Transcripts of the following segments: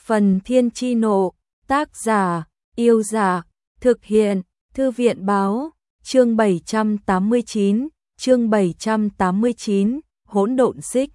Phần Thiên Chi Nộ, tác giả, Yêu Dạ, thực hiện, Thư viện Báo, chương 789, Hỗn Độn Xích.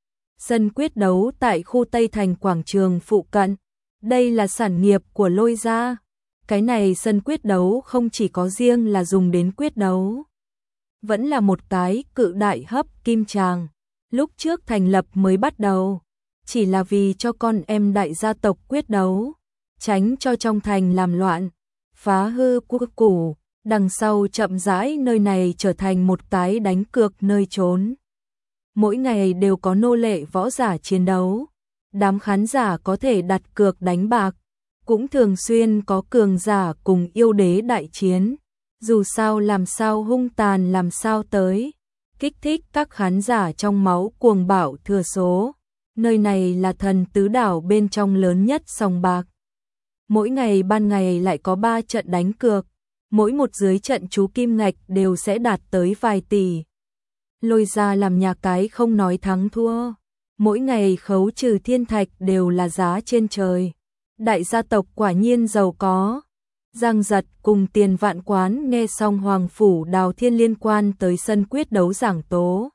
Sân quyết đấu tại khu Tây Thành quảng trường phụ cận. Đây là sản nghiệp của Lôi gia. Cái này sân quyết đấu không chỉ có riêng là dùng đến quyết đấu, vẫn là một cái cự đại hấp kim tràng. Lúc trước thành lập mới bắt đầu, chỉ là vì cho con em đại gia tộc quyết đấu, tránh cho trong thành làm loạn, phá hư quốc củ. Đằng sau chậm rãi nơi này trở thành một cái đánh cược nơi trốn. Mỗi ngày đều có nô lệ võ giả chiến đấu, đám khán giả có thể đặt cược đánh bạc, cũng thường xuyên có cường giả cùng yêu đế đại chiến. Dù sao làm sao hung tàn làm sao tới, kích thích các khán giả trong máu cuồng bạo thừa số. Nơi này là Thần Tứ Đảo bên trong lớn nhất sòng bạc. Mỗi ngày ban ngày lại có 3 trận đánh cược, mỗi một dưới trận chú kim ngạch đều sẽ đạt tới vài tỷ. Lôi gia làm nhà cái không nói thắng thua, mỗi ngày khấu trừ thiên thạch đều là giá trên trời. Đại gia tộc quả nhiên giàu có. Giang Giật cùng Tiền Vạn Quán nghe xong Hoàng Phủ Đào Thiên liên quan tới sân quyết đấu giảng tố,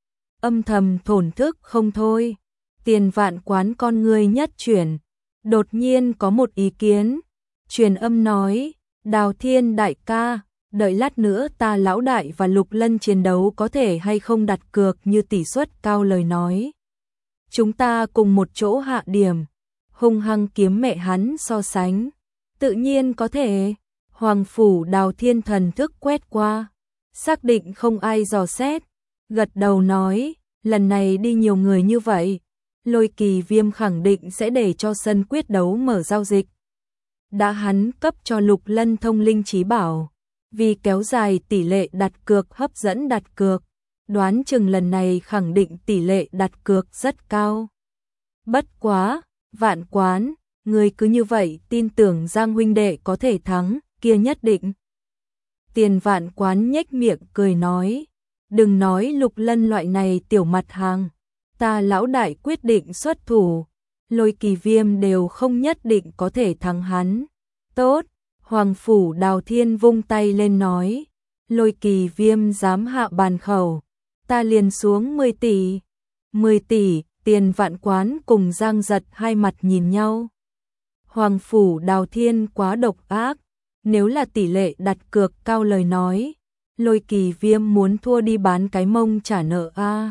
âm thầm thổn thức không thôi. Tiền Vạn Quán con người nhất chuyển, đột nhiên có một ý kiến, truyền âm nói: Đào Thiên đại ca, đợi lát nữa ta lão đại và Lục Lân chiến đấu có thể hay không đặt cược như tỷ suất cao lời nói. Chúng ta cùng một chỗ hạ điểm, hung hăng kiếm mẹ hắn so sánh. Tự nhiên có thể. Hoàng Phủ Đào Thiên thần thức quét qua, xác định không ai dò xét, gật đầu nói: lần này đi nhiều người như vậy, Lôi Kỳ Viêm khẳng định sẽ để cho sân quyết đấu mở giao dịch. Đã hắn cấp cho Lục Lân thông linh trí bảo, vì kéo dài tỷ lệ đặt cược hấp dẫn đặt cược, đoán chừng lần này khẳng định tỷ lệ đặt cược rất cao. Bất quá, Vạn Quán, người cứ như vậy tin tưởng Giang huynh đệ có thể thắng, kia nhất định. Tiền Vạn Quán nhếch miệng cười nói: đừng nói Lục Lân loại này tiểu mặt hàng, ta lão đại quyết định xuất thủ, Lôi Kỳ Viêm đều không nhất định có thể thắng hắn. Tốt. Hoàng Phủ Đào Thiên vung tay lên nói: Lôi Kỳ Viêm dám hạ bàn khẩu, ta liền xuống 10 tỷ. 10 tỷ. Tiền Vạn Quán cùng Giang Giật hai mặt nhìn nhau. Hoàng Phủ Đào Thiên quá độc ác, nếu là tỷ lệ đặt cược cao lời nói, Lôi Kỳ Viêm muốn thua đi bán cái mông trả nợ a.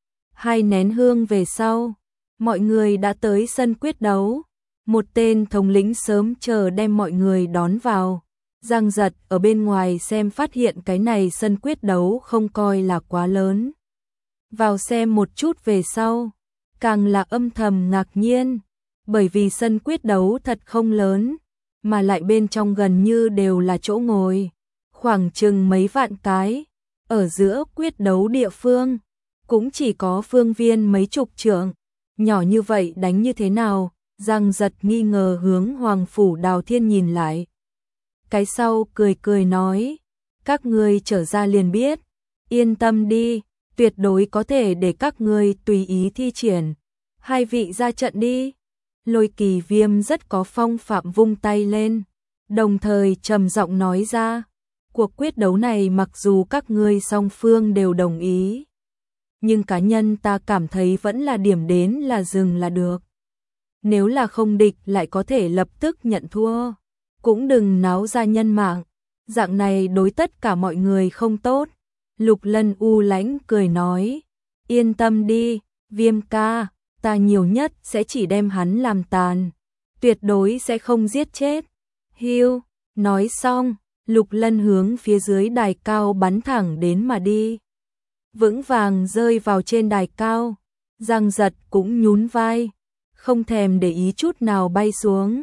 2 nén hương về sau, mọi người đã tới sân quyết đấu. Một tên thống lĩnh sớm chờ đem mọi người đón vào. Giang Giật ở bên ngoài xem phát hiện cái này sân quyết đấu không coi là quá lớn. Vào xem một chút về sau, càng là âm thầm ngạc nhiên, bởi vì sân quyết đấu thật không lớn, mà lại bên trong gần như đều là chỗ ngồi, khoảng chừng mấy vạn cái. Ở giữa quyết đấu địa phương, cũng chỉ có phương viên mấy chục trượng, nhỏ như vậy đánh như thế nào? Giang Giật nghi ngờ hướng Hoàng Phủ Đào Thiên nhìn lại. Cái sau cười cười nói: các ngươi trở ra liền biết, yên tâm đi, tuyệt đối có thể để các ngươi tùy ý thi triển. 2 vị ra trận đi. Lôi Kỳ Viêm rất có phong phạm vung tay lên, đồng thời trầm giọng nói ra: cuộc quyết đấu này mặc dù các ngươi song phương đều đồng ý, nhưng cá nhân ta cảm thấy vẫn là điểm đến là dừng là được. Nếu là không địch lại có thể lập tức nhận thua, cũng đừng náo ra nhân mạng, dạng này đối tất cả mọi người không tốt. Lục Lân u lãnh cười nói: yên tâm đi, Viêm ca, ta nhiều nhất sẽ chỉ đem hắn làm tàn, tuyệt đối sẽ không giết chết. Hiu. Nói xong, Lục Lân hướng phía dưới đài cao bắn thẳng đến mà đi, vững vàng rơi vào trên đài cao. Giang Giật cũng nhún vai, không thèm để ý chút nào bay xuống.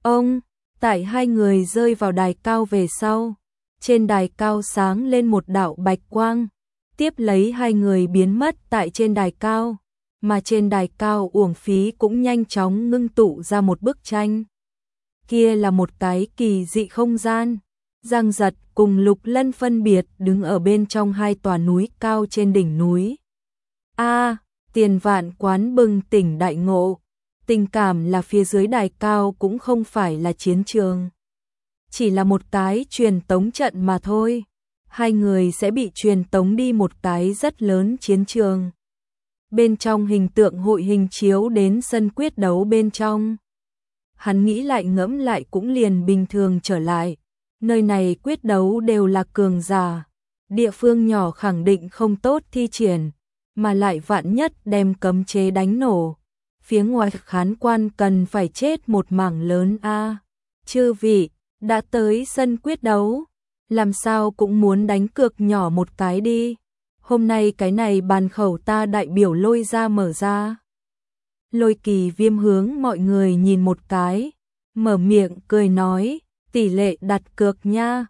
Tại 2 người rơi vào đài cao về sau, trên đài cao sáng lên một đạo bạch quang, tiếp lấy 2 người biến mất tại trên đài cao, mà trên đài cao uổng phí cũng nhanh chóng ngưng tụ ra một bức tranh. Kia là một cái kỳ dị không gian. Giang Giật cùng Lục Lân phân biệt đứng ở bên trong 2 tòa núi cao trên đỉnh núi. Tiền Vạn Quán bừng tỉnh đại ngộ, Tình cảm là phía dưới đài cao cũng không phải là chiến trường. Chỉ là một cái truyền tống trận mà thôi. Hai người sẽ bị truyền tống đi một cái rất lớn chiến trường. Bên trong hình tượng hội hình chiếu đến sân quyết đấu bên trong. Hắn nghĩ lại ngẫm lại cũng liền bình thường trở lại. Nơi này quyết đấu đều là cường giả. Địa phương nhỏ khẳng định không tốt thi triển, mà lại vạn nhất đem cấm chế đánh nổ. Phía ngoài khán quan cần phải chết một mảng lớn a. Chư vị, đã tới sân quyết đấu, làm sao cũng muốn đánh cược nhỏ một cái đi. Hôm nay cái này bàn khẩu ta đại biểu Lôi ra mở ra. Lôi Kỳ Viêm hướng mọi người nhìn một cái, mở miệng cười nói, tỷ lệ đặt cược nha.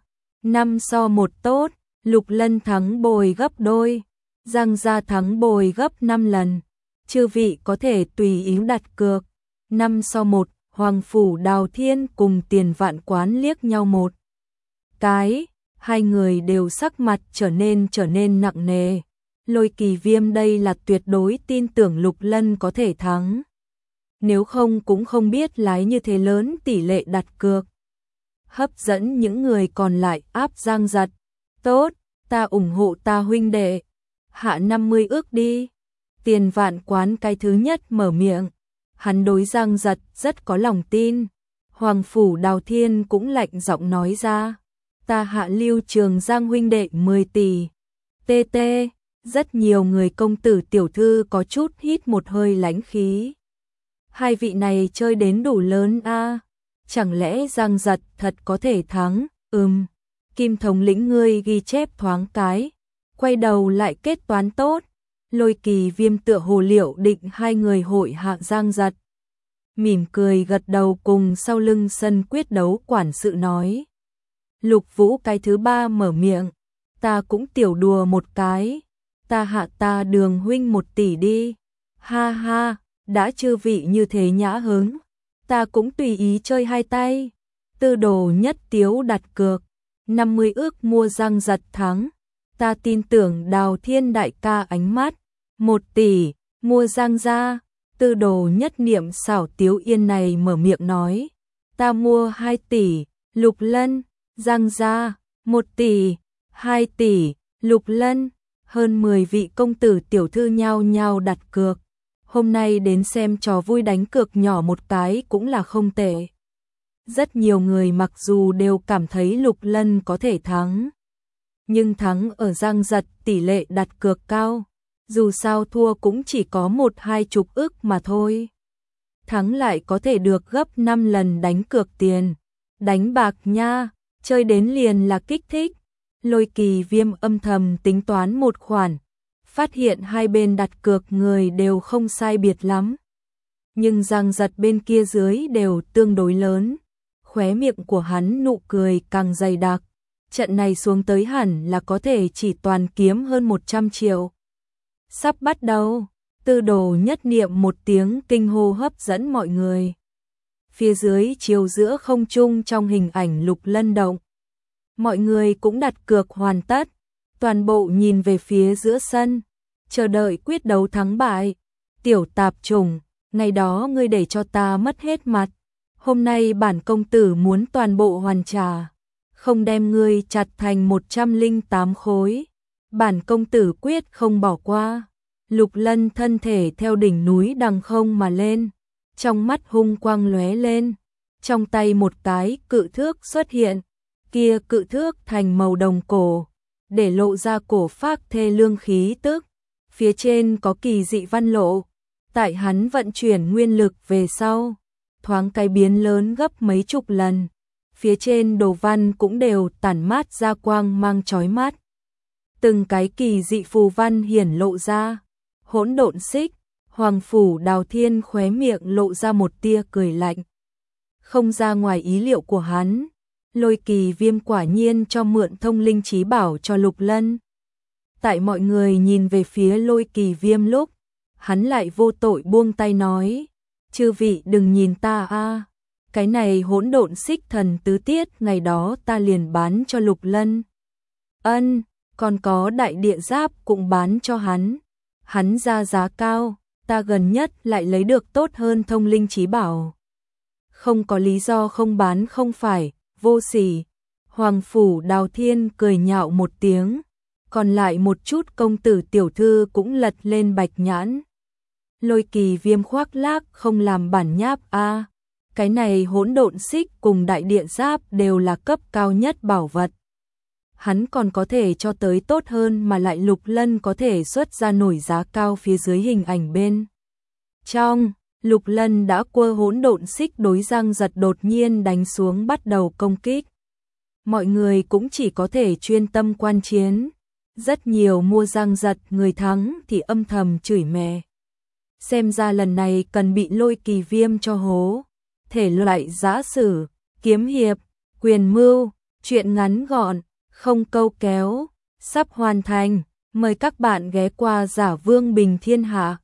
5-1 tốt, Lục Lân thắng bồi gấp đôi, Giang Gia thắng bồi gấp 5 lần. Chư vị có thể tùy ý đặt cược. 5-1, Hoàng Phủ Đào Thiên cùng Tiền Vạn Quán liếc nhau một cái, hai người đều sắc mặt trở nên nặng nề. Lôi Kỳ Viêm đây là tuyệt đối tin tưởng Lục Lân có thể thắng. Nếu không cũng không biết lái như thế lớn tỷ lệ đặt cược. Hấp dẫn những người còn lại áp Giang Giật. Tốt, ta ủng hộ ta huynh đệ. Hạ 50 ước đi. Tiền Vạn Quán cái thứ nhất mở miệng. Hắn đối Giang Giật rất có lòng tin. Hoàng Phủ Đào Thiên cũng lạnh giọng nói ra. Ta hạ Lưu Trường Giang huynh đệ 10 tỷ. TT, rất nhiều người công tử tiểu thư có chút hít một hơi lãnh khí. Hai vị này chơi đến đủ lớn a. Chẳng lẽ Giang Giật thật có thể thắng? Kim thống lĩnh ngươi ghi chép thoáng cái. Quay đầu lại kết toán tốt. Lôi Kỳ Viêm tựa hồ liệu định hai người hội hạ Giang Giật. Mỉm cười gật đầu cùng sau lưng sân quyết đấu quản sự nói. Lục Vũ cái thứ ba mở miệng. Ta cũng tiểu đùa một cái. Ta hạ ta Đường huynh 1 tỷ đi. Ha ha, đã chư vị như thế nhã hứng. Ta cũng tùy ý chơi hai tay. Tư Đồ Nhất Tiếu đặt cược 50 ước mua Giang Giật thắng. Ta tin tưởng Đào Thiên đại ca ánh mắt. 1 tỷ, mua Giang Gia. Tư Đồ Nhất Niệm xảo Tiếu Yên này mở miệng nói. Ta mua 2 tỷ, Lục Lân, Giang Gia, 1 tỷ, 2 tỷ, Lục Lân. Hơn 10 vị công tử tiểu thư nhao nhao đặt cược. Hôm nay đến xem trò vui đánh cược nhỏ một cái cũng là không tệ. Rất nhiều người mặc dù đều cảm thấy Lục Lân có thể thắng, nhưng thắng ở Giang Giật tỷ lệ đặt cược cao. Dù sao thua cũng chỉ có 1-20 ức mà thôi. Thắng lại có thể được gấp 5 lần đánh cược tiền. Đánh bạc nha, chơi đến liền là kích thích. Lôi Kỳ Viêm âm thầm tính toán một khoản. Phát hiện hai bên đặt cược người đều không sai biệt lắm. Nhưng Giang Giật bên kia dưới đều tương đối lớn. Khóe miệng của hắn nụ cười càng dày đặc. Trận này xuống tới hẳn là có thể chỉ toàn kiếm hơn 100 triệu. Sắp bắt đầu, Tư Đồ Nhất Niệm một tiếng kinh hô hấp dẫn mọi người. Phía dưới chiều giữa không trung trong hình ảnh Lục Lân động. Mọi người cũng đặt cược hoàn tất, toàn bộ nhìn về phía giữa sân, chờ đợi quyết đấu thắng bại. Tiểu tạp chủng, ngày đó ngươi để cho ta mất hết mặt. Hôm nay bản công tử muốn toàn bộ hoàn trả, không đem ngươi chặt thành 108 khối. Bản công tử quyết không bỏ qua. Lục Lân thân thể theo đỉnh núi đằng không mà lên, trong mắt hung quang lóe lên, trong tay một cái cự thước xuất hiện, kia cự thước thành màu đồng cổ, để lộ ra cổ phác thê lương khí tức, phía trên có kỳ dị văn lộ, tại hắn vận chuyển nguyên lực về sau, thoáng cái biến lớn gấp mấy chục lần, phía trên đồ văn cũng đều tản mát ra quang mang chói mắt. Từng cái kỳ dị phù văn hiển lộ ra. Hỗn độn xích, Hoàng Phủ Đào Thiên khóe miệng lộ ra một tia cười lạnh. Không ra ngoài ý liệu của hắn, Lôi Kỳ Viêm quả nhiên cho mượn thông linh trí bảo cho Lục Lân. Tại mọi người nhìn về phía Lôi Kỳ Viêm lúc, hắn lại vô tội buông tay nói, chư vị đừng nhìn ta a, cái này hỗn độn xích thần tứ tiết ngày đó ta liền bán cho Lục Lân. Còn có đại địa giáp cũng bán cho hắn. Hắn ra giá cao, ta gần nhất lại lấy được tốt hơn thông linh chí bảo. Không có lý do không bán không phải, vô sỉ. Hoàng phủ Đào Thiên cười nhạo một tiếng, còn lại một chút công tử tiểu thư cũng lật lên bạch nhãn. Lôi Kỳ Viêm khoác lác không làm bản nháp a, cái này hỗn độn xích cùng đại địa giáp đều là cấp cao nhất bảo vật. Hắn còn có thể cho tới tốt hơn mà lại Lục Lân có thể xuất ra nổi giá cao phía dưới hình ảnh bên. Trong, Lục Lân đã quơ hỗn độn xích đối Giang Giật đột nhiên đánh xuống bắt đầu công kích. Mọi người cũng chỉ có thể chuyên tâm quan chiến. Rất nhiều mua Giang Giật người thắng thì âm thầm chửi mẹ. Xem ra lần này cần bị Lôi Kỳ Viêm cho hố. Thể loại giã sử, kiếm hiệp, quyền mưu, truyện ngắn gọn, không câu kéo, sắp hoàn thành. Mời các bạn ghé qua Giả Vương Bình Thiên Hạ.